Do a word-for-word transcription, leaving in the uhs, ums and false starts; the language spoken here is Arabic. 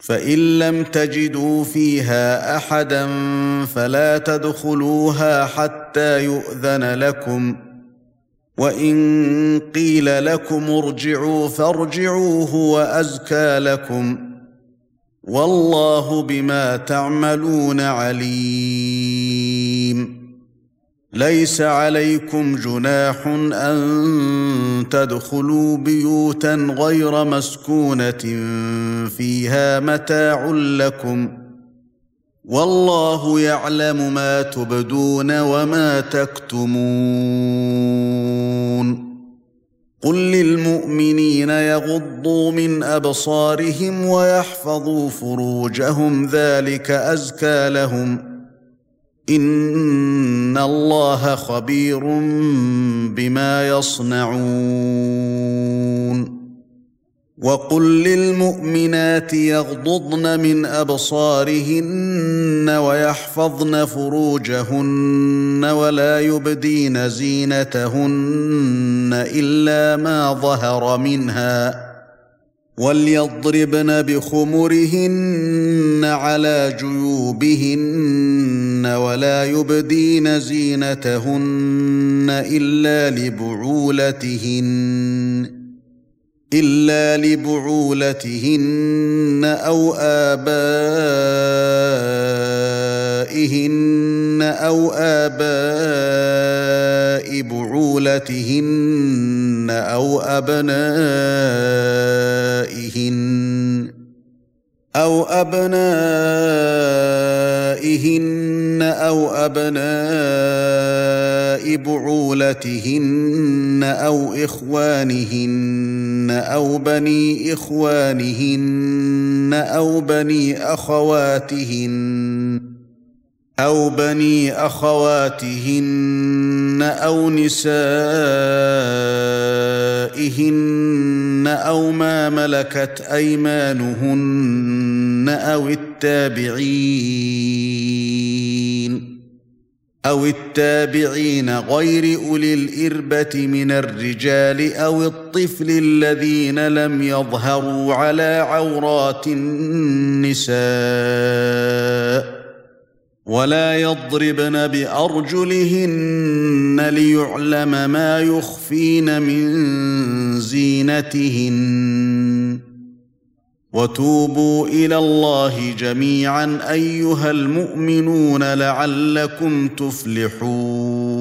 فإن لم تجدوا فيها أحدا فلا تدخلوها حتى يؤذن لكم، وإن قيل لكم ارجعوا فارجعوا هو أزكى لكم، والله بما تعملون عليم. ليس عليكم جناح أن تدخلوا بيوتا غير مسكونة فيها متاع لكم، والله يعلم ما تبدون وما تكتمون. قل للمؤمنين يغضوا من أبصارهم ويحفظوا فروجهم ذلك أزكى لهم، إن الله خبير بما يصنعون. وقل للمؤمنات يغضضن من أبصارهن ويحفظن فروجهن ولا يبدين زينتهن إلا ما ظهر منها، وليضربن بخمرهن على جيوبهن ولا يبدين زينتهن إلا لبعولتهن إلا لبعولتهن أو آبائهن أو آباء بعولتهن أو أبنائهن أو أبنائهن أو أبناء بعولتهن أو إخوانهن أو بني إخوانهن أو بني أخواتهن أو بني أخواتهن أو نسائهن أو ما ملكت أيمانهن أو التابعين أو التابعين غير أولي الإربة من الرجال أو الطفل الذين لم يظهروا على عورات النساء، ولا يضربن بأرجلهن ليعلم ما يخفين من زينتهن. وتوبوا إلى الله جميعا أيها المؤمنون لعلكم تفلحون.